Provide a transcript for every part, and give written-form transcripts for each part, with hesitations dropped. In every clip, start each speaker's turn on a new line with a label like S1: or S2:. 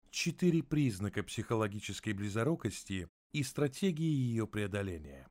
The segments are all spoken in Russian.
S1: 4 признака психологической близорукости и стратегии ее преодоления.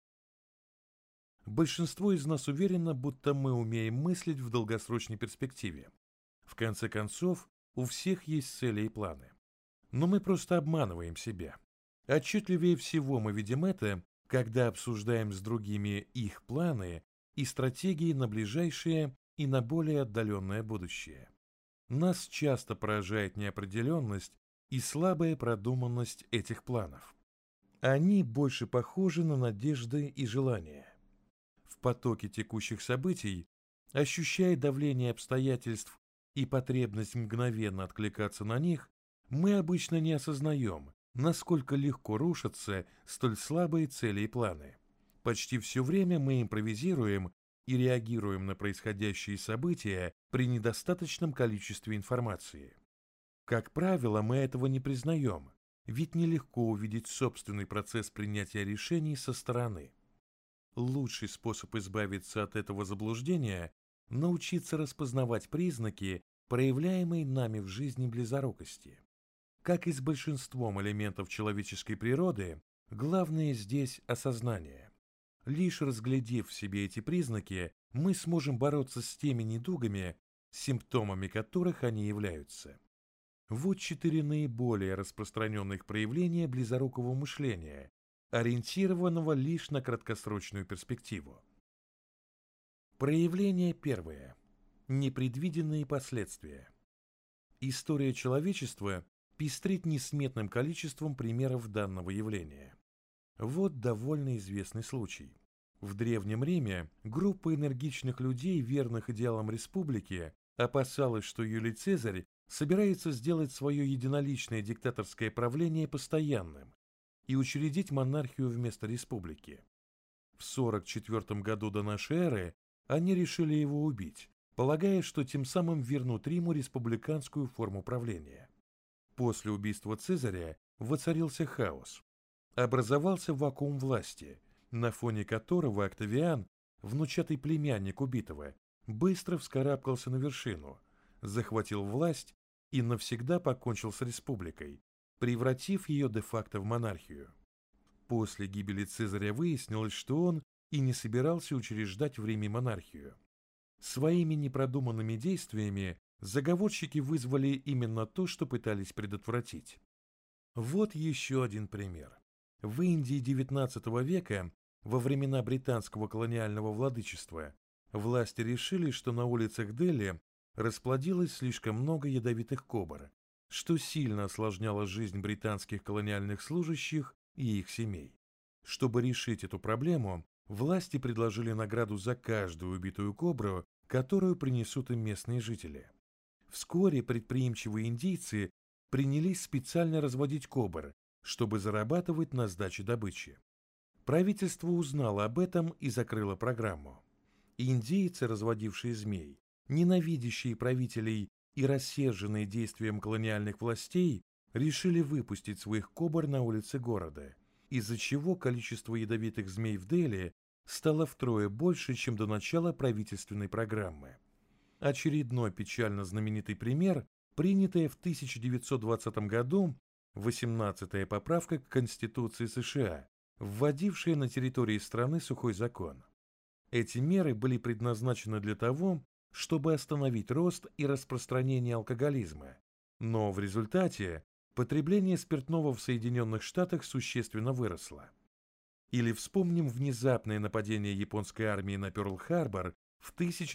S1: Большинство из нас уверено, будто мы умеем мыслить в долгосрочной перспективе. В конце концов, у всех есть цели и планы. Но мы просто обманываем себя. Отчетливее всего мы видим это, когда обсуждаем с другими их планы и стратегии на ближайшее и на более отдаленное будущее. Нас часто поражает неопределенность и слабая продуманность этих планов. Они больше похожи на надежды и желания. В потоке текущих событий, ощущая давление обстоятельств и потребность мгновенно откликаться на них, мы обычно не осознаем, насколько легко рушатся столь слабые цели и планы. Почти все время мы импровизируем и реагируем на происходящие события при недостаточном количестве информации. Как правило, мы этого не признаем, ведь нелегко увидеть собственный процесс принятия решений со стороны. Лучший способ избавиться от этого заблуждения – научиться распознавать признаки, проявляемые нами в жизни близорукости. Как и с большинством элементов человеческой природы, главное здесь осознание. Лишь разглядев в себе эти признаки, мы сможем бороться с теми недугами, симптомами которых они являются. Вот 4 наиболее распространенных проявления близорукого мышления, ориентированного лишь на краткосрочную перспективу. Проявление первое. Непредвиденные последствия. История человечества пестрит несметным количеством примеров данного явления. Вот довольно известный случай. В Древнем Риме группа энергичных людей, верных идеалам республики, опасалась, что Юлий Цезарь собирается сделать свое единоличное диктаторское правление постоянным и учредить монархию вместо республики. В 44 году до нашей эры они решили его убить, полагая, что тем самым вернут Риму республиканскую форму правления. После убийства Цезаря воцарился хаос. Образовался вакуум власти, на фоне которого Октавиан, внучатый племянник убитого, быстро вскарабкался на вершину, захватил власть и навсегда покончил с республикой, превратив ее де-факто в монархию. После гибели Цезаря выяснилось, что он и не собирался учреждать в Риме монархию. Своими непродуманными действиями заговорщики вызвали именно то, что пытались предотвратить. Вот еще один пример. В Индии XIX века, во времена британского колониального владычества, власти решили, что на улицах Дели расплодилось слишком много ядовитых кобр, что сильно осложняло жизнь британских колониальных служащих и их семей. Чтобы решить эту проблему, власти предложили награду за каждую убитую кобру, которую принесут им местные жители. Вскоре предприимчивые индийцы принялись специально разводить кобр, чтобы зарабатывать на сдаче добычи. Правительство узнало об этом и закрыло программу. Индейцы, разводившие змей, ненавидящие правителей и рассерженные действием колониальных властей, решили выпустить своих кобр на улицы города, из-за чего количество ядовитых змей в Дели стало втрое больше, чем до начала правительственной программы. Очередной печально знаменитый пример – принятая в 1920 году 18-я поправка к Конституции США, вводившая на территории страны сухой закон. Эти меры были предназначены для того, чтобы остановить рост и распространение алкоголизма, но в результате потребление спиртного в Соединенных Штатах существенно выросло. Или вспомним внезапное нападение японской армии на Пёрл-Харбор в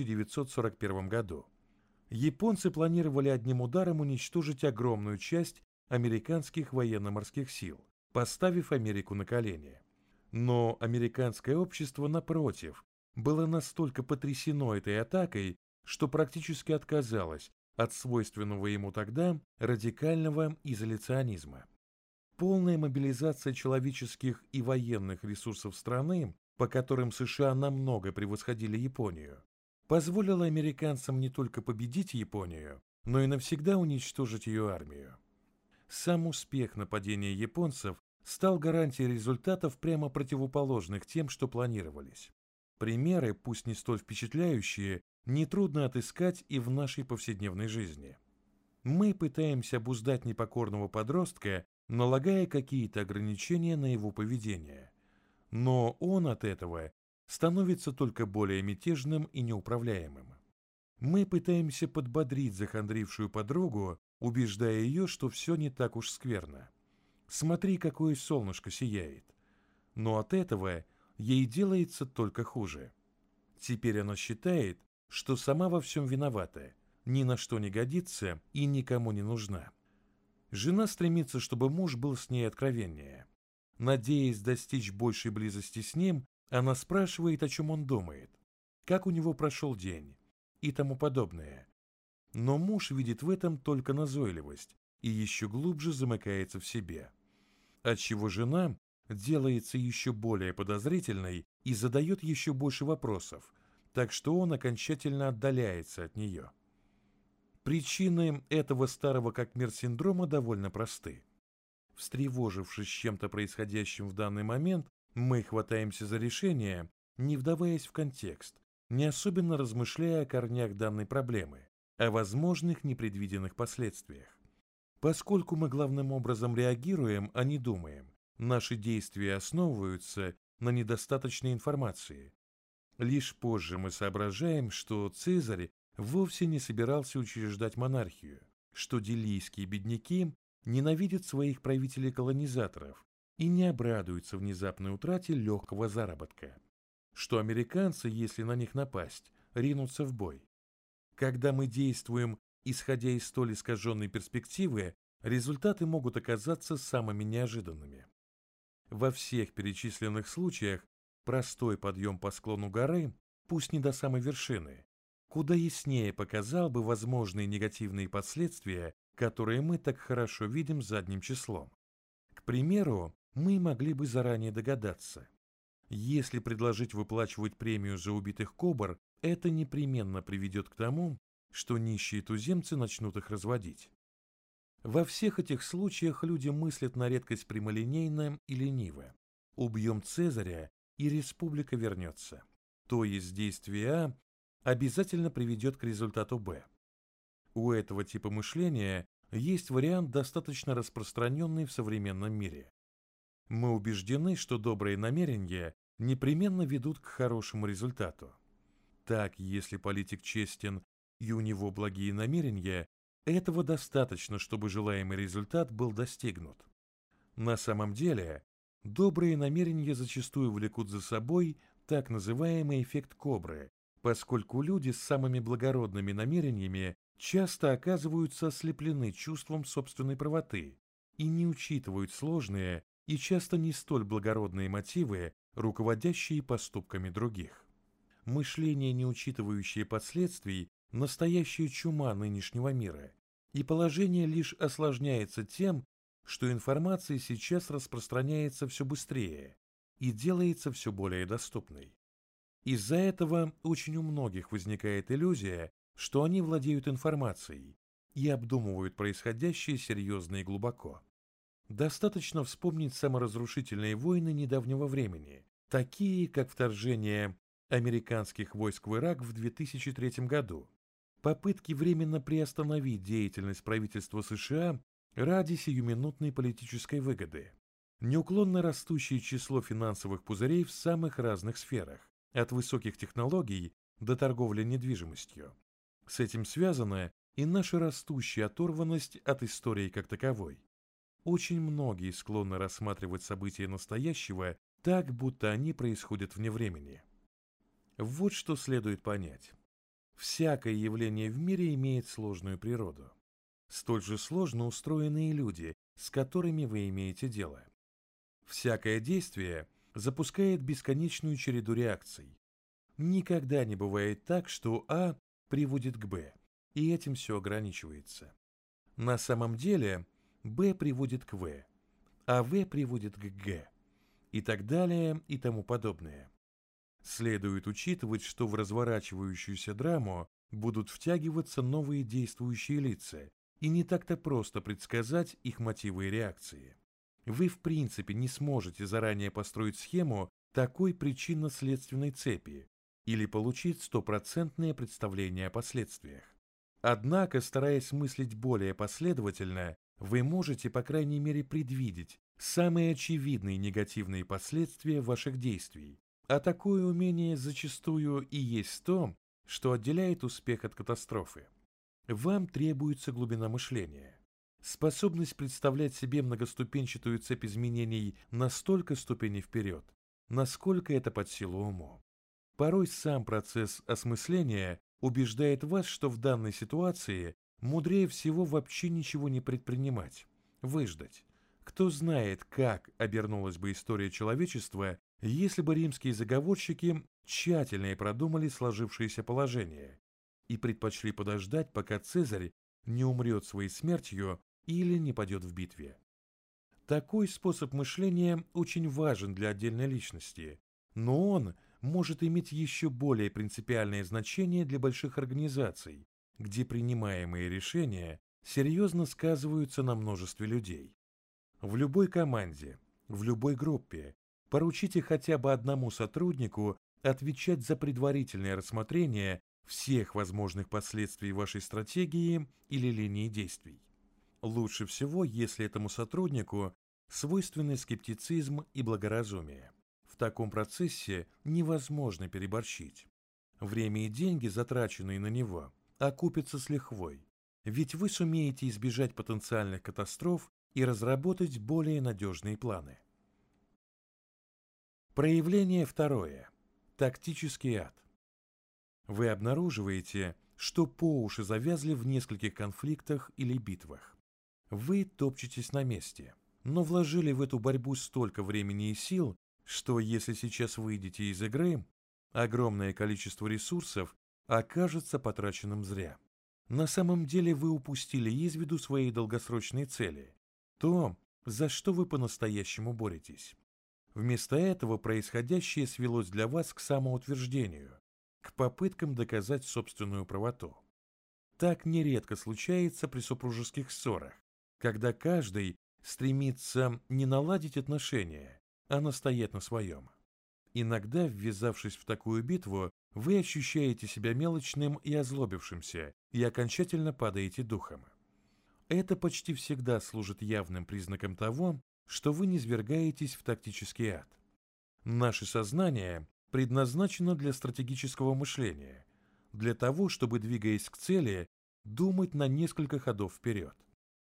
S1: 1941 году. Японцы планировали одним ударом уничтожить огромную часть американских военно-морских сил, поставив Америку на колени. Но американское общество, напротив, было настолько потрясено этой атакой, что практически отказалось от свойственного ему тогда радикального изоляционизма. Полная мобилизация человеческих и военных ресурсов страны, по которым США намного превосходили Японию, позволила американцам не только победить Японию, но и навсегда уничтожить ее армию. Сам успех нападения японцев стал гарантией результатов прямо противоположных тем, что планировались. Примеры, пусть не столь впечатляющие, нетрудно отыскать и в нашей повседневной жизни. Мы пытаемся обуздать непокорного подростка, налагая какие-то ограничения на его поведение. Но он от этого становится только более мятежным и неуправляемым. Мы пытаемся подбодрить захандрившую подругу, убеждая ее, что все не так уж скверно. Смотри, какое солнышко сияет. Но от этого ей делается только хуже. Теперь она считает, что сама во всем виновата, ни на что не годится и никому не нужна. Жена стремится, чтобы муж был с ней откровеннее. Надеясь достичь большей близости с ним, она спрашивает, о чем он думает, как у него прошел день и тому подобное. Но муж видит в этом только назойливость и еще глубже замыкается в себе. Отчего жена делается еще более подозрительной и задает еще больше вопросов, так что он окончательно отдаляется от нее. Причины этого старого как мир синдрома довольно просты. Встревожившись чем-то происходящим в данный момент, мы хватаемся за решение, не вдаваясь в контекст, не особенно размышляя о корнях данной проблемы, о возможных непредвиденных последствиях. Поскольку мы главным образом реагируем, а не думаем, наши действия основываются на недостаточной информации. Лишь позже мы соображаем, что Цезарь вовсе не собирался учреждать монархию, что делийские бедняки ненавидят своих правителей-колонизаторов и не обрадуются внезапной утрате легкого заработка, что американцы, если на них напасть, ринутся в бой. Когда мы действуем, исходя из столь искаженной перспективы, результаты могут оказаться самыми неожиданными. Во всех перечисленных случаях простой подъем по склону горы, пусть не до самой вершины, куда яснее показал бы возможные негативные последствия, которые мы так хорошо видим задним числом. К примеру, мы могли бы заранее догадаться. Если предложить выплачивать премию за убитых кобр, это непременно приведет к тому, что нищие туземцы начнут их разводить. Во всех этих случаях люди мыслят на редкость прямолинейно и лениво. Убьем Цезаря, и республика вернется. То есть действие А обязательно приведет к результату Б. У этого типа мышления есть вариант, достаточно распространенный в современном мире. Мы убеждены, что добрые намерения непременно ведут к хорошему результату. Так, если политик честен и у него благие намерения, этого достаточно, чтобы желаемый результат был достигнут. На самом деле, добрые намерения зачастую влекут за собой так называемый эффект кобры, поскольку люди с самыми благородными намерениями часто оказываются ослеплены чувством собственной правоты и не учитывают сложные и часто не столь благородные мотивы, руководящие поступками других. Мышление, не учитывающее последствий, настоящая чума нынешнего мира, и положение лишь осложняется тем, что информация сейчас распространяется все быстрее и делается все более доступной. Из-за этого очень у многих возникает иллюзия, что они владеют информацией и обдумывают происходящее серьезно и глубоко. Достаточно вспомнить саморазрушительные войны недавнего времени, такие как вторжение американских войск в Ирак в 2003 году, попытки временно приостановить деятельность правительства США ради сиюминутной политической выгоды, неуклонно растущее число финансовых пузырей в самых разных сферах, от высоких технологий до торговли недвижимостью. С этим связана и наша растущая оторванность от истории как таковой. Очень многие склонны рассматривать события настоящего так, будто они происходят вне времени. Вот что следует понять. Всякое явление в мире имеет сложную природу. Столь же сложно устроенные люди, с которыми вы имеете дело. Всякое действие запускает бесконечную череду реакций. Никогда не бывает так, что А приводит к Б, и этим все ограничивается. На самом деле Б приводит к В, а В приводит к Г, и так далее и тому подобное. Следует учитывать, что в разворачивающуюся драму будут втягиваться новые действующие лица, и не так-то просто предсказать их мотивы и реакции. Вы в принципе не сможете заранее построить схему такой причинно-следственной цепи или получить стопроцентное представление о последствиях. Однако, стараясь мыслить более последовательно, вы можете, по крайней мере, предвидеть самые очевидные негативные последствия ваших действий. А такое умение зачастую и есть то, что отделяет успех от катастрофы. Вам требуется глубина мышления. Способность представлять себе многоступенчатую цепь изменений на столько ступеней вперед, насколько это под силу уму. Порой сам процесс осмысления убеждает вас, что в данной ситуации мудрее всего вообще ничего не предпринимать, выждать. Кто знает, как обернулась бы история человечества, если бы римские заговорщики тщательно продумали сложившееся положение и предпочли подождать, пока Цезарь не умрет своей смертью или не падет в битве. Такой способ мышления очень важен для отдельной личности, но он может иметь еще более принципиальное значение для больших организаций, где принимаемые решения серьезно сказываются на множестве людей. В любой команде, в любой группе поручите хотя бы одному сотруднику отвечать за предварительное рассмотрение всех возможных последствий вашей стратегии или линии действий. Лучше всего, если этому сотруднику свойственны скептицизм и благоразумие. В таком процессе невозможно переборщить. Время и деньги, затраченные на него, окупятся с лихвой, ведь вы сумеете избежать потенциальных катастроф и разработать более надежные планы. Проявление второе. Тактический ад. Вы обнаруживаете, что по уши завязли в нескольких конфликтах или битвах. Вы топчетесь на месте, но вложили в эту борьбу столько времени и сил, что если сейчас выйдете из игры, огромное количество ресурсов окажется потраченным зря. На самом деле вы упустили из виду свои долгосрочные цели, то, за что вы по-настоящему боретесь. Вместо этого происходящее свелось для вас к самоутверждению, к попыткам доказать собственную правоту. Так нередко случается при супружеских ссорах, когда каждый стремится не наладить отношения, а настоять на своем. Иногда, ввязавшись в такую битву, вы ощущаете себя мелочным и озлобившимся и окончательно падаете духом. Это почти всегда служит явным признаком того, что вы низвергаетесь в тактический ад. Наше сознание предназначено для стратегического мышления, для того, чтобы, двигаясь к цели, думать на несколько ходов вперед.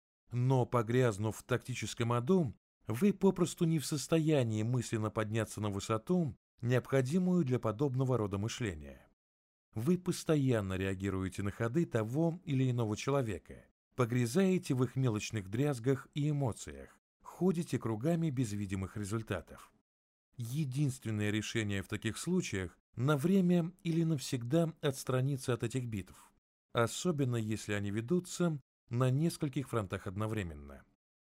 S1: Но, погрязнув в тактическом аду, вы попросту не в состоянии мысленно подняться на высоту, необходимую для подобного рода мышления. Вы постоянно реагируете на ходы того или иного человека, погрязаете в их мелочных дрязгах и эмоциях, ходите кругами без видимых результатов. Единственное решение в таких случаях – на время или навсегда отстраниться от этих битв, особенно если они ведутся на нескольких фронтах одновременно.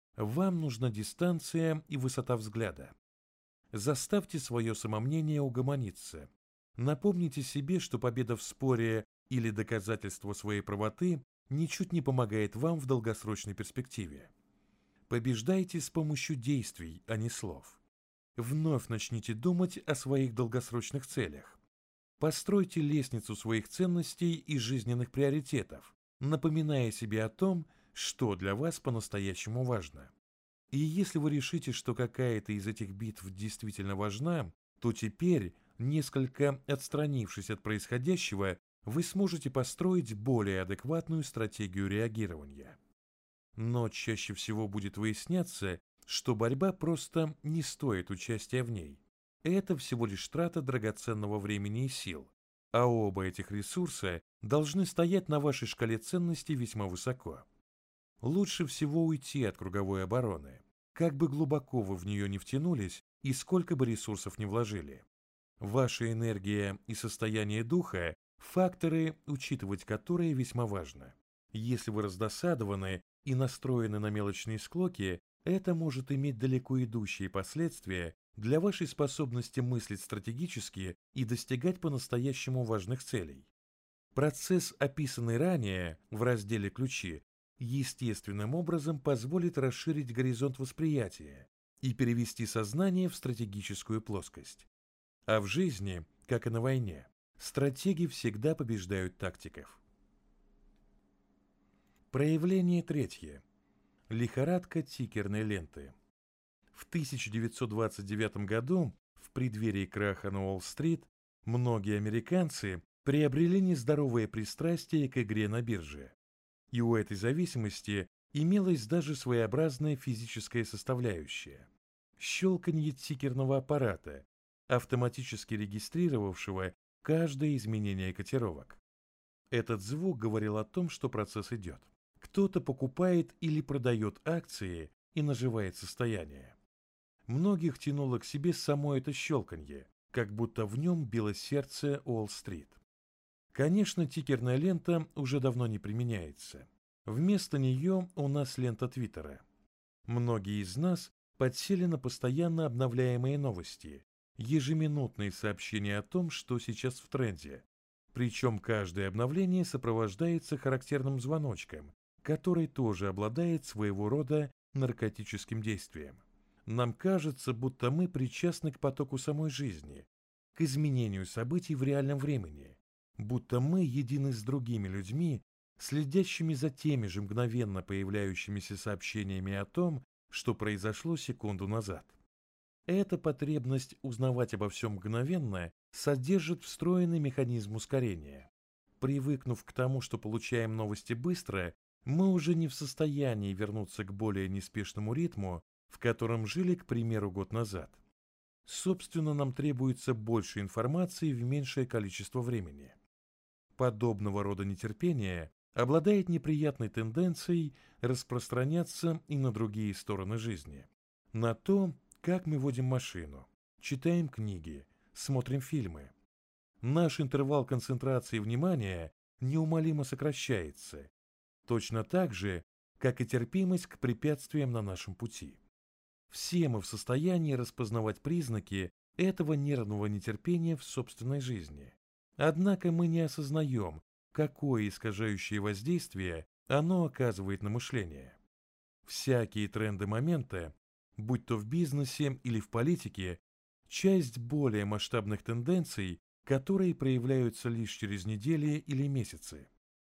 S1: Вам нужна дистанция и высота взгляда. Заставьте свое самомнение угомониться. Напомните себе, что победа в споре или доказательство своей правоты ничуть не помогает вам в долгосрочной перспективе. Побеждайте с помощью действий, а не слов. Вновь начните думать о своих долгосрочных целях. Постройте лестницу своих ценностей и жизненных приоритетов, напоминая себе о том, что для вас по-настоящему важно. И если вы решите, что какая-то из этих битв действительно важна, то теперь, несколько отстранившись от происходящего, вы сможете построить более адекватную стратегию реагирования. Но чаще всего будет выясняться, что борьба просто не стоит участия в ней. Это всего лишь трата драгоценного времени и сил, а оба этих ресурса должны стоять на вашей шкале ценностей весьма высоко. Лучше всего уйти от круговой обороны, как бы глубоко вы в нее не втянулись и сколько бы ресурсов не вложили. Ваша энергия и состояние духа – факторы, учитывать которые весьма важно. Если вы раздосадованы и настроены на мелочные склоки, это может иметь далеко идущие последствия для вашей способности мыслить стратегически и достигать по-настоящему важных целей. Процесс, описанный ранее в разделе «Ключи», естественным образом позволит расширить горизонт восприятия и перевести сознание в стратегическую плоскость. А в жизни, как и на войне, стратеги всегда побеждают тактиков. Проявление третье. Лихорадка тикерной ленты. В 1929 году, в преддверии краха на Уолл-стрит, многие американцы приобрели нездоровое пристрастие к игре на бирже. И у этой зависимости имелась даже своеобразная физическая составляющая – щелканье тикерного аппарата, автоматически регистрировавшего каждое изменение котировок. Этот звук говорил о том, что процесс идет. Кто-то покупает или продает акции и наживает состояние. Многих тянуло к себе само это щелканье, как будто в нем билось сердце Уолл-стрит. Конечно, тикерная лента уже давно не применяется. Вместо нее у нас лента Твиттера. Многие из нас подсели на постоянно обновляемые новости, ежеминутные сообщения о том, что сейчас в тренде. Причем каждое обновление сопровождается характерным звоночком, который тоже обладает своего рода наркотическим действием. Нам кажется, будто мы причастны к потоку самой жизни, к изменению событий в реальном времени, будто мы едины с другими людьми, следящими за теми же мгновенно появляющимися сообщениями о том, что произошло секунду назад. Эта потребность узнавать обо всем мгновенно содержит встроенный механизм ускорения. Привыкнув к тому, что получаем новости быстро, мы уже не в состоянии вернуться к более неспешному ритму, в котором жили, к примеру, год назад. Собственно, нам требуется больше информации в меньшее количество времени. Подобного рода нетерпение обладает неприятной тенденцией распространяться и на другие стороны жизни. На то, как мы водим машину, читаем книги, смотрим фильмы. Наш интервал концентрации внимания неумолимо сокращается, точно так же, как и терпимость к препятствиям на нашем пути. Все мы в состоянии распознавать признаки этого нервного нетерпения в собственной жизни. Однако мы не осознаем, какое искажающее воздействие оно оказывает на мышление. Всякие тренды момента, будь то в бизнесе или в политике, часть более масштабных тенденций, которые проявляются лишь через недели или месяцы.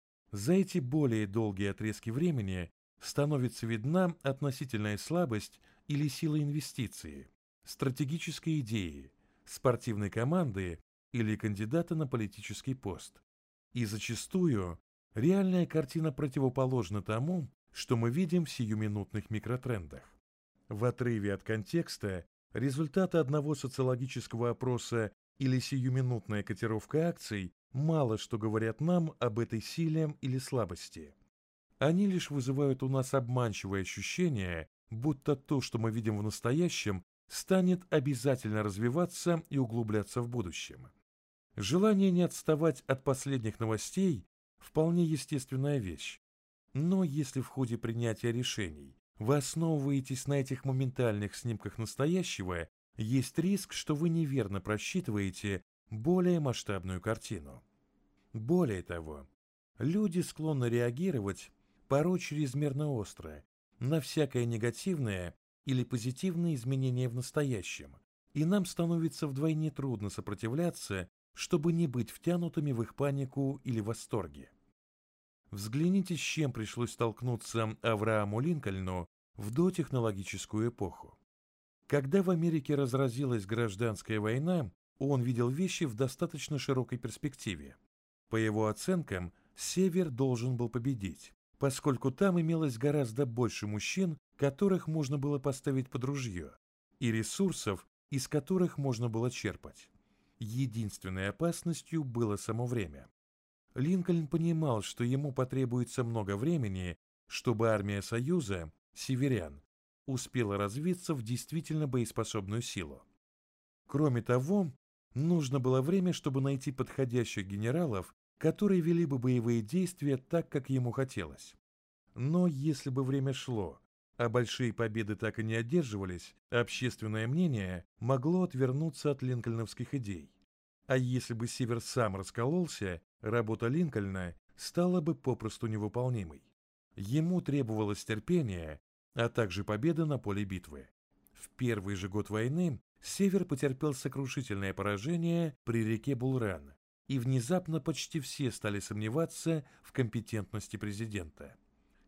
S1: За эти более долгие отрезки времени становится видна относительная слабость или сила инвестиции, стратегической идеи, спортивной команды или кандидата на политический пост. И зачастую реальная картина противоположна тому, что мы видим в сиюминутных микротрендах. В отрыве от контекста результаты одного социологического опроса или сиюминутная котировка акций мало что говорят нам об этой силе или слабости. Они лишь вызывают у нас обманчивое ощущение, будто то, что мы видим в настоящем, станет обязательно развиваться и углубляться в будущем. Желание не отставать от последних новостей – вполне естественная вещь. Но если в ходе принятия решений вы основываетесь на этих моментальных снимках настоящего, есть риск, что вы неверно просчитываете более масштабную картину. Более того, люди склонны реагировать порой чрезмерно остро на всякое негативное или позитивное изменение в настоящем, и нам становится вдвойне трудно сопротивляться, чтобы не быть втянутыми в их панику или восторге. Взгляните, с чем пришлось столкнуться Аврааму Линкольну в дотехнологическую эпоху. Когда в Америке разразилась гражданская война, он видел вещи в достаточно широкой перспективе. По его оценкам, Север должен был победить, поскольку там имелось гораздо больше мужчин, которых можно было поставить под ружье, и ресурсов, из которых можно было черпать. Единственной опасностью было само время. Линкольн понимал, что ему потребуется много времени, чтобы армия Союза, северян, успела развиться в действительно боеспособную силу. Кроме того, нужно было время, чтобы найти подходящих генералов, которые вели бы боевые действия так, как ему хотелось. Но если бы время шло, а большие победы так и не одерживались, общественное мнение могло отвернуться от линкольновских идей. А если бы Север сам раскололся, работа Линкольна стала бы попросту невыполнимой. Ему требовалось терпение, а также победа на поле битвы. В первый же год войны Север потерпел сокрушительное поражение при реке Булл-Ран, и внезапно почти все стали сомневаться в компетентности президента.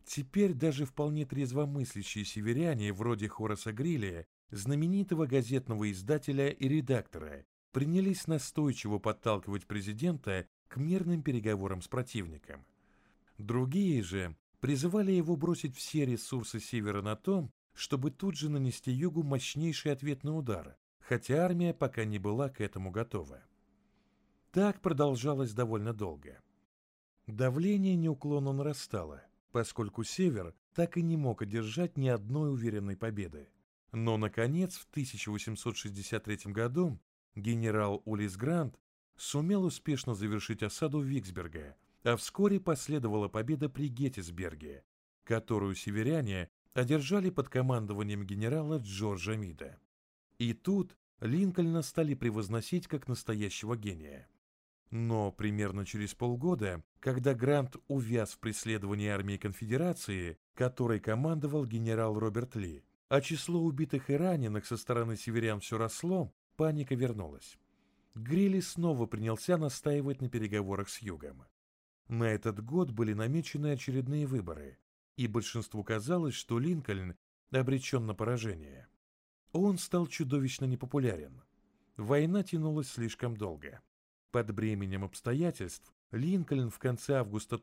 S1: Теперь даже вполне трезвомыслящие северяне, вроде Хораса Грилля, знаменитого газетного издателя и редактора, принялись настойчиво подталкивать президента к мирным переговорам с противником. Другие же призывали его бросить все ресурсы Севера на то, чтобы тут же нанести Югу мощнейший ответный удар, хотя армия пока не была к этому готова. Так продолжалось довольно долго. Давление неуклонно нарастало, поскольку Север так и не мог одержать ни одной уверенной победы. Но, наконец, в 1863 году генерал Улисс Грант сумел успешно завершить осаду Виксберга, а вскоре последовала победа при Геттисберге, которую северяне одержали под командованием генерала Джорджа Мида. И тут Линкольна стали превозносить как настоящего гения. Но примерно через полгода, когда Грант увяз в преследовании армии конфедерации, которой командовал генерал Роберт Ли, а число убитых и раненых со стороны северян все росло, паника вернулась. Грилли снова принялся настаивать на переговорах с Югом. На этот год были намечены очередные выборы, и большинству казалось, что Линкольн обречен на поражение. Он стал чудовищно непопулярен. Война тянулась слишком долго. Под бременем обстоятельств Линкольн в конце августа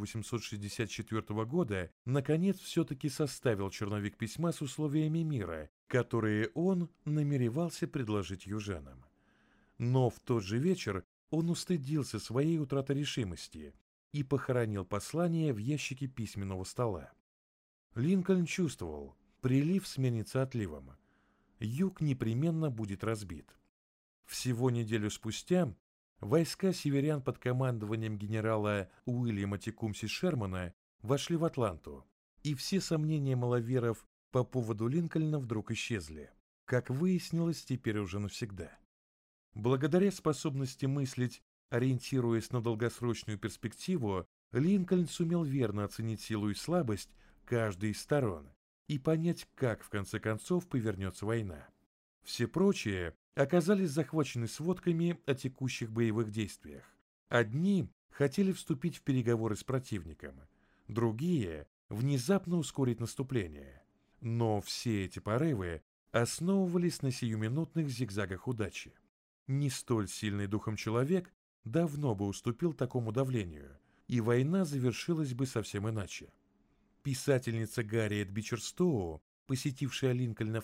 S1: 1864 года наконец все-таки составил черновик письма с условиями мира, которые он намеревался предложить южанам. Но в тот же вечер он устыдился своей утраты решимости и похоронил послание в ящике письменного стола. Линкольн чувствовал, прилив сменится отливом. Юг непременно будет разбит. Всего неделю спустя войска северян под командованием генерала Уильяма Текумси Шермана вошли в Атланту, и все сомнения маловеров по поводу Линкольна вдруг исчезли, как выяснилось теперь уже навсегда. Благодаря способности мыслить, ориентируясь на долгосрочную перспективу, Линкольн сумел верно оценить силу и слабость каждой из сторон и понять, как в конце концов повернется война. Все прочие оказались захвачены сводками о текущих боевых действиях. Одни хотели вступить в переговоры с противником, другие – внезапно ускорить наступление. Но все эти порывы основывались на сиюминутных зигзагах удачи. Не столь сильный духом человек давно бы уступил такому давлению, и война завершилась бы совсем иначе. Писательница Гарриет Бичерстоу, посетившая Линкольна в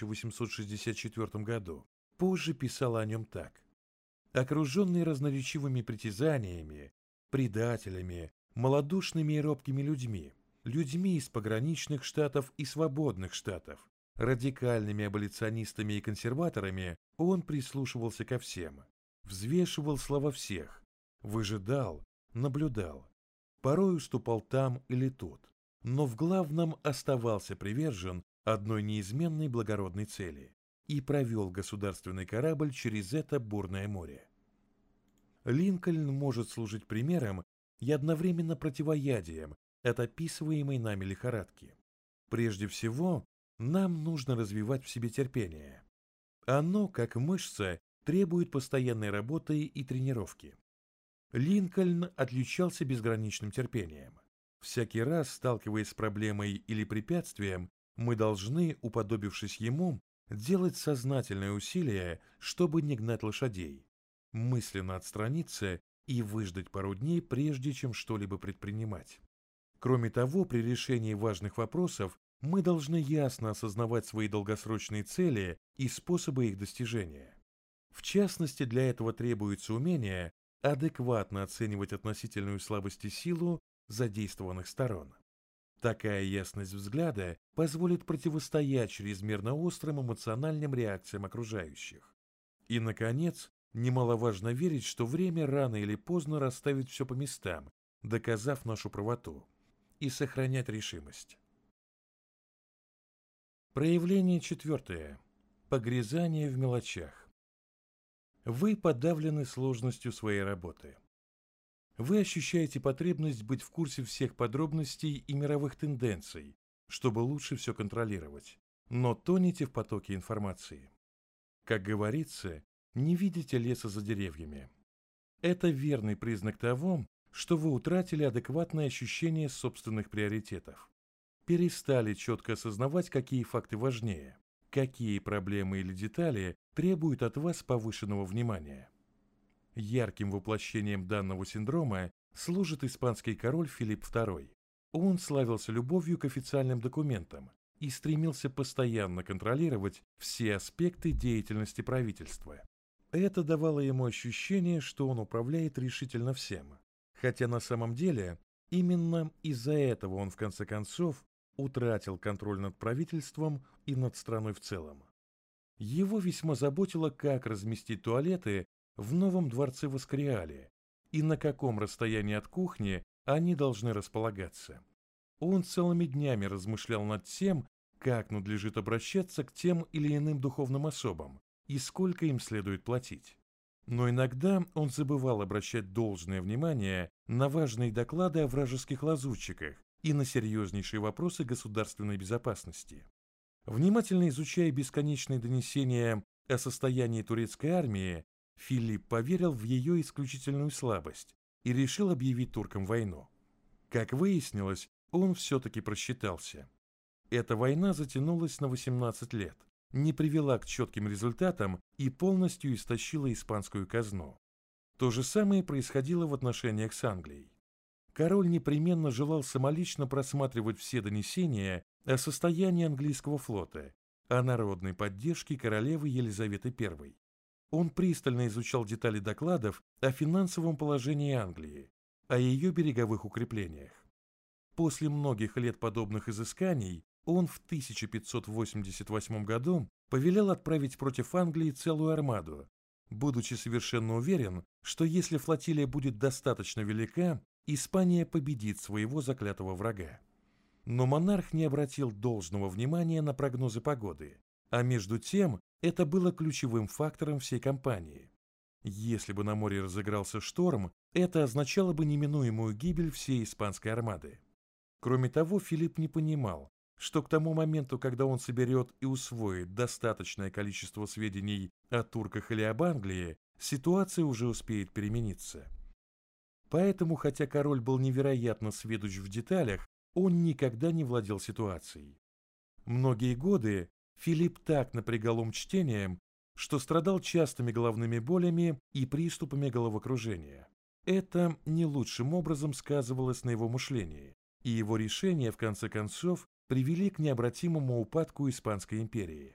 S1: 1864 году, позже писала о нем так. Окруженный разноречивыми притязаниями, предателями, малодушными и робкими людьми из пограничных штатов и свободных штатов, радикальными аболиционистами и консерваторами, он прислушивался ко всем, взвешивал слова всех, выжидал, наблюдал, порой уступал там или тут, но в главном оставался привержен одной неизменной благородной цели и провел государственный корабль через это бурное море. Линкольн может служить примером и одновременно противоядием от описываемой нами лихорадки. Прежде всего, нам нужно развивать в себе терпение. Оно, как мышца, требует постоянной работы и тренировки. Линкольн отличался безграничным терпением. Всякий раз, сталкиваясь с проблемой или препятствием, мы должны, уподобившись ему, делать сознательное усилие, чтобы не гнать лошадей, мысленно отстраниться и выждать пару дней, прежде чем что-либо предпринимать. Кроме того, при решении важных вопросов мы должны ясно осознавать свои долгосрочные цели и способы их достижения. В частности, для этого требуется умение адекватно оценивать относительную слабость и силу задействованных сторон. Такая ясность взгляда позволит противостоять чрезмерно острым эмоциональным реакциям окружающих. И, наконец, немаловажно верить, что время рано или поздно расставит все по местам, доказав нашу правоту, и сохранять решимость. Проявление четвертое. Погрязание в мелочах. Вы подавлены сложностью своей работы. Вы ощущаете потребность быть в курсе всех подробностей и мировых тенденций, чтобы лучше все контролировать, но тонете в потоке информации. Как говорится, не видите леса за деревьями. Это верный признак того, что вы утратили адекватное ощущение собственных приоритетов. Перестали четко осознавать, какие факты важнее, какие проблемы или детали требуют от вас повышенного внимания. Ярким воплощением данного синдрома служит испанский король Филипп II. Он славился любовью к официальным документам и стремился постоянно контролировать все аспекты деятельности правительства. Это давало ему ощущение, что он управляет решительно всем, хотя на самом деле именно из-за этого он в конце концов утратил контроль над правительством и над страной в целом. Его весьма заботило, как разместить туалеты в новом дворце в Эскориале и на каком расстоянии от кухни они должны располагаться. Он целыми днями размышлял над тем, как надлежит обращаться к тем или иным духовным особам и сколько им следует платить. Но иногда он забывал обращать должное внимание на важные доклады о вражеских лазутчиках и на серьезнейшие вопросы государственной безопасности. Внимательно изучая бесконечные донесения о состоянии турецкой армии, Филипп поверил в ее исключительную слабость и решил объявить туркам войну. Как выяснилось, он все-таки просчитался. Эта война затянулась на 18 лет, не привела к четким результатам и полностью истощила испанскую казну. То же самое происходило в отношениях с Англией. Король непременно желал самолично просматривать все донесения о состоянии английского флота, о народной поддержке королевы Елизаветы I. Он пристально изучал детали докладов о финансовом положении Англии, о ее береговых укреплениях. После многих лет подобных изысканий он в 1588 году повелел отправить против Англии целую армаду, будучи совершенно уверен, что если флотилия будет достаточно велика, Испания победит своего заклятого врага. Но монарх не обратил должного внимания на прогнозы погоды, а между тем это было ключевым фактором всей кампании. Если бы на море разыгрался шторм, это означало бы неминуемую гибель всей испанской армады. Кроме того, Филипп не понимал, что к тому моменту, когда он соберет и усвоит достаточное количество сведений о турках или об Англии, ситуация уже успеет перемениться. Поэтому, хотя король был невероятно сведущ в деталях, он никогда не владел ситуацией. Многие годы Филипп так напрягал ум чтением, что страдал частыми головными болями и приступами головокружения. Это не лучшим образом сказывалось на его мышлении, и его решения, в конце концов, привели к необратимому упадку Испанской империи.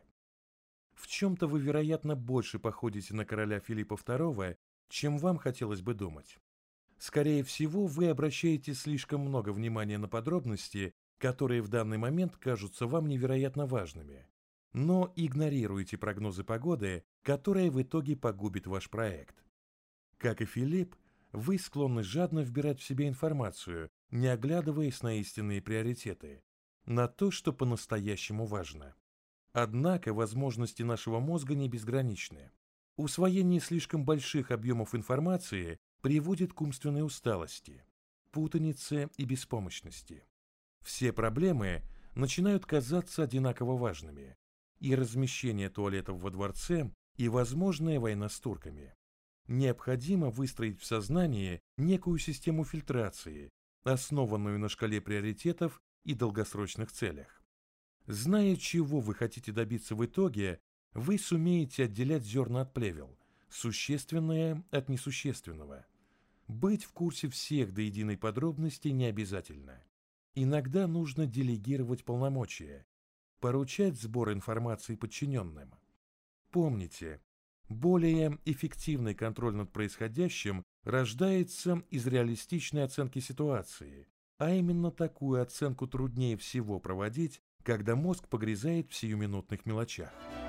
S1: В чем-то вы, вероятно, больше походите на короля Филиппа II, чем вам хотелось бы думать. Скорее всего, вы обращаете слишком много внимания на подробности, которые в данный момент кажутся вам невероятно важными, но игнорируете прогнозы погоды, которая в итоге погубит ваш проект. Как и Филипп, вы склонны жадно вбирать в себя информацию, не оглядываясь на истинные приоритеты, на то, что по-настоящему важно. Однако возможности нашего мозга не безграничны. Усвоение слишком больших объемов информации приводит к умственной усталости, путанице и беспомощности. Все проблемы начинают казаться одинаково важными, и размещение туалетов во дворце, и возможная война с турками. Необходимо выстроить в сознании некую систему фильтрации, основанную на шкале приоритетов и долгосрочных целях. Зная, чего вы хотите добиться в итоге, вы сумеете отделять зерна от плевел, существенное от несущественного. Быть в курсе всех до единой подробности не обязательно. Иногда нужно делегировать полномочия, поручать сбор информации подчиненным. Помните, более эффективный контроль над происходящим рождается из реалистичной оценки ситуации, а именно такую оценку труднее всего проводить, когда мозг погрязает в сиюминутных мелочах.